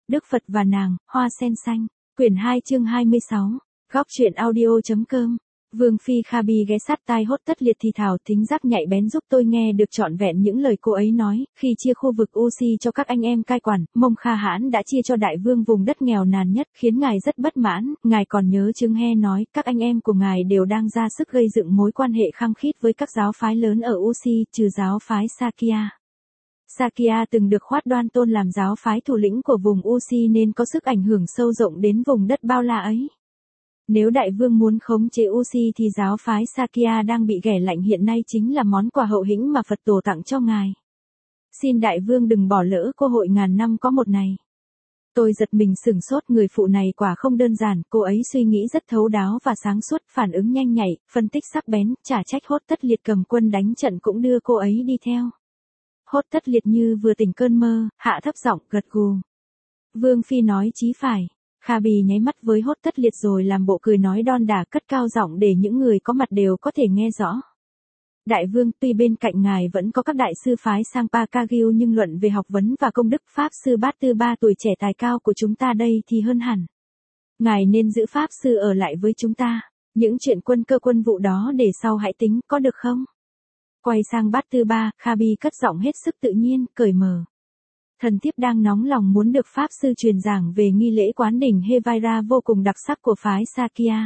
Đức Phật và nàng, hoa sen xanh. Quyển 2 chương 26. Góc truyện audio.com. Vương Phi Khaby ghé sát tai Hốt Tất Liệt thì thào, thính giác nhạy bén giúp tôi nghe được trọn vẹn những lời cô ấy nói. Khi chia khu vực Usi cho các anh em cai quản, Mông Kha Hãn đã chia cho đại vương vùng đất nghèo nàn nhất, khiến ngài rất bất mãn. Ngài còn nhớ Trương He nói, các anh em của ngài đều đang ra sức gây dựng mối quan hệ khăng khít với các giáo phái lớn ở Usi, trừ giáo phái Sakya. Sakya từng được Khoát Đoan tôn làm giáo phái thủ lĩnh của vùng Usi nên có sức ảnh hưởng sâu rộng đến vùng đất bao la ấy. Nếu đại vương muốn khống chế Usi thì giáo phái Sakya đang bị ghẻ lạnh hiện nay chính là món quà hậu hĩnh mà Phật tổ tặng cho ngài. Xin đại vương đừng bỏ lỡ cơ hội ngàn năm có một này. Tôi giật mình sửng sốt, người phụ này quả không đơn giản, cô ấy suy nghĩ rất thấu đáo và sáng suốt, phản ứng nhanh nhạy, phân tích sắc bén, chả trách Hốt Tất Liệt cầm quân đánh trận cũng đưa cô ấy đi theo. Hốt Tất Liệt như vừa tỉnh cơn mơ, hạ thấp giọng, gật gù. Vương Phi nói chí phải. Khaby nháy mắt với Hốt Tất Liệt rồi làm bộ cười nói đon đả, cất cao giọng để những người có mặt đều có thể nghe rõ. Đại vương, tuy bên cạnh ngài vẫn có các đại sư phái Sangpa Kagyu nhưng luận về học vấn và công đức, Pháp sư Bát Tư Ba tuổi trẻ tài cao của chúng ta đây thì hơn hẳn. Ngài nên giữ Pháp sư ở lại với chúng ta. Những chuyện quân cơ quân vụ đó để sau hãy tính, có được không? Quay sang Bát Tư Ba, Khaby cất giọng hết sức tự nhiên, cởi mở. Thần thiếp đang nóng lòng muốn được Pháp sư truyền giảng về nghi lễ quán đỉnh Hevaira vô cùng đặc sắc của phái Sakya.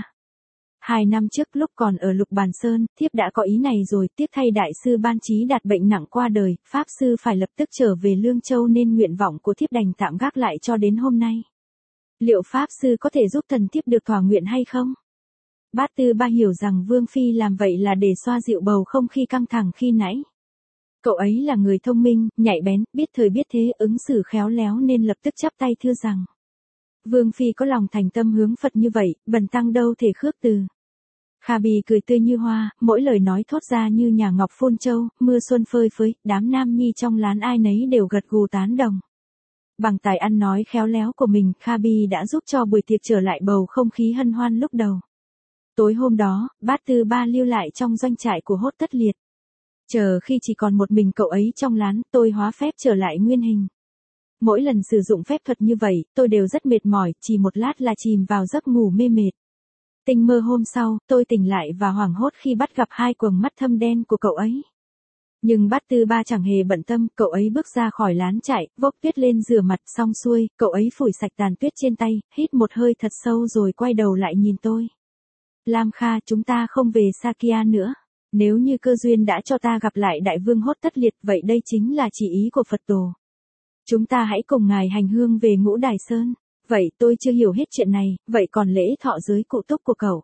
2 năm trước lúc còn ở Lục Bàn Sơn, thiếp đã có ý này rồi, tiếc thay đại sư Ban Trí Đạt bệnh nặng qua đời, Pháp sư phải lập tức trở về Lương Châu nên nguyện vọng của thiếp đành tạm gác lại cho đến hôm nay. Liệu Pháp sư có thể giúp thần thiếp được thỏa nguyện hay không? Bát Tư Ba hiểu rằng Vương Phi làm vậy là để xoa dịu bầu không khí căng thẳng khi nãy. Cậu ấy là người thông minh, nhạy bén, biết thời biết thế, ứng xử khéo léo nên lập tức chắp tay thưa rằng. Vương Phi có lòng thành tâm hướng Phật như vậy, bần tăng đâu thể khước từ. Khaby cười tươi như hoa, mỗi lời nói thốt ra như nhà ngọc phun châu, mưa xuân phơi phới, đám nam nhi trong lán ai nấy đều gật gù tán đồng. Bằng tài ăn nói khéo léo của mình, Khaby đã giúp cho buổi tiệc trở lại bầu không khí hân hoan lúc đầu. Tối hôm đó, Bát Tư Ba lưu lại trong doanh trại của Hốt Tất Liệt. Chờ khi chỉ còn một mình cậu ấy trong lán, tôi hóa phép trở lại nguyên hình. Mỗi lần sử dụng phép thuật như vậy, tôi đều rất mệt mỏi, chỉ một lát là chìm vào giấc ngủ mê mệt. Tinh mơ hôm sau, tôi tỉnh lại và hoảng hốt khi bắt gặp 2 quầng mắt thâm đen của cậu ấy. Nhưng Bát Tư Ba chẳng hề bận tâm, cậu ấy bước ra khỏi lán trại, vốc tuyết lên rửa mặt xong xuôi, cậu ấy phủi sạch tàn tuyết trên tay, hít một hơi thật sâu rồi quay đầu lại nhìn tôi. Lam Kha, chúng ta không về Sakya nữa. Nếu như cơ duyên đã cho ta gặp lại đại vương Hốt Tất Liệt, vậy đây chính là chỉ ý của Phật tổ. Chúng ta hãy cùng ngài hành hương về Ngũ Đài Sơn. Vậy tôi chưa hiểu hết chuyện này, vậy còn lễ thọ giới cụ túc của cậu?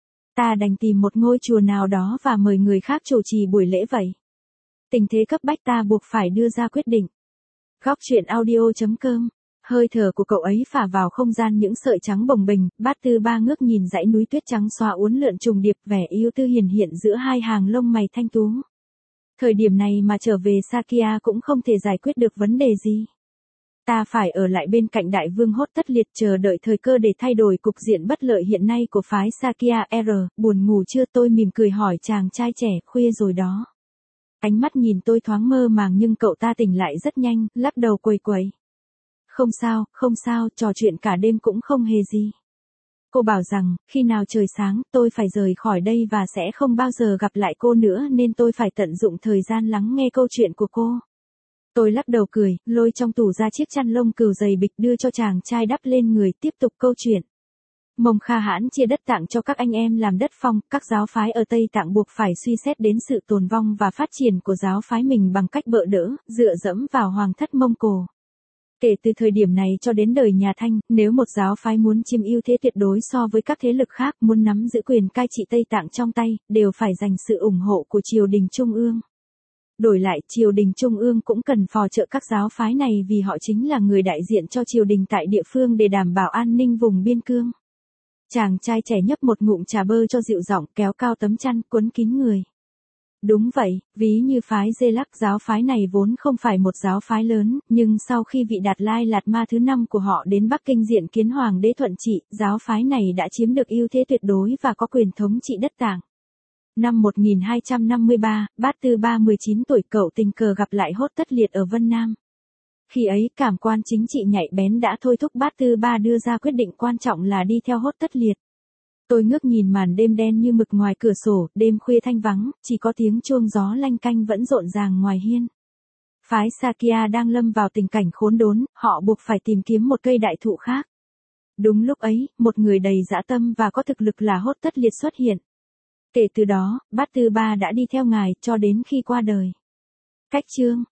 Ta đành tìm một ngôi chùa nào đó và mời người khác chủ trì buổi lễ vậy. Tình thế cấp bách ta buộc phải đưa ra quyết định. Góc truyện audio.com. Hơi thở của cậu ấy phả vào không gian những sợi trắng bồng bềnh, Bát Tư Ba ngước nhìn dãy núi tuyết trắng xóa uốn lượn trùng điệp, vẻ yêu tư hiển hiện giữa 2 hàng lông mày thanh tú. Thời điểm này mà trở về Sakya cũng không thể giải quyết được vấn đề gì. Ta phải ở lại bên cạnh đại vương Hốt Tất Liệt chờ đợi thời cơ để thay đổi cục diện bất lợi hiện nay của phái Sakya. Buồn ngủ chưa? Tôi mỉm cười hỏi chàng trai trẻ, khuya rồi đó. Ánh mắt nhìn tôi thoáng mơ màng nhưng cậu ta tỉnh lại rất nhanh, lắc đầu quầy quầy. Không sao, trò chuyện cả đêm cũng không hề gì. Cô bảo rằng, khi nào trời sáng, tôi phải rời khỏi đây và sẽ không bao giờ gặp lại cô nữa nên tôi phải tận dụng thời gian lắng nghe câu chuyện của cô. Tôi lắc đầu cười, lôi trong tủ ra chiếc chăn lông cừu dày bịch đưa cho chàng trai đắp lên người, tiếp tục câu chuyện. Mông Kha Hãn chia đất Tạng cho các anh em làm đất phong, các giáo phái ở Tây Tạng buộc phải suy xét đến sự tồn vong và phát triển của giáo phái mình bằng cách bợ đỡ, dựa dẫm vào hoàng thất Mông Cổ. Kể từ thời điểm này cho đến đời nhà Thanh, nếu một giáo phái muốn chiếm ưu thế tuyệt đối so với các thế lực khác, muốn nắm giữ quyền cai trị Tây Tạng trong tay, đều phải giành sự ủng hộ của triều đình trung ương. Đổi lại, triều đình trung ương cũng cần phò trợ các giáo phái này vì họ chính là người đại diện cho triều đình tại địa phương để đảm bảo an ninh vùng biên cương. Chàng trai trẻ nhấp một ngụm trà bơ cho dịu giọng, kéo cao tấm chăn, cuốn kín người. Đúng vậy, ví như phái Dê Lắc, giáo phái này vốn không phải một giáo phái lớn, nhưng sau khi vị Đạt Lai Lạt Ma thứ 5 của họ đến Bắc Kinh diện kiến hoàng đế Thuận Trị, giáo phái này đã chiếm được ưu thế tuyệt đối và có quyền thống trị đất Tạng. Năm 1253, Bát Tư Ba 19 tuổi, cậu tình cờ gặp lại Hốt Tất Liệt ở Vân Nam. Khi ấy cảm quan chính trị nhạy bén đã thôi thúc Bát Tư Ba đưa ra quyết định quan trọng là đi theo Hốt Tất Liệt. Tôi ngước nhìn màn đêm đen như mực ngoài cửa sổ, đêm khuya thanh vắng, chỉ có tiếng chuông gió lanh canh vẫn rộn ràng ngoài hiên. Phái Sakya đang lâm vào tình cảnh khốn đốn, họ buộc phải tìm kiếm một cây đại thụ khác. Đúng lúc ấy, một người đầy dã tâm và có thực lực là Hốt Tất Liệt xuất hiện. Kể từ đó, Bát Tư Ba đã đi theo ngài cho đến khi qua đời. Cách chương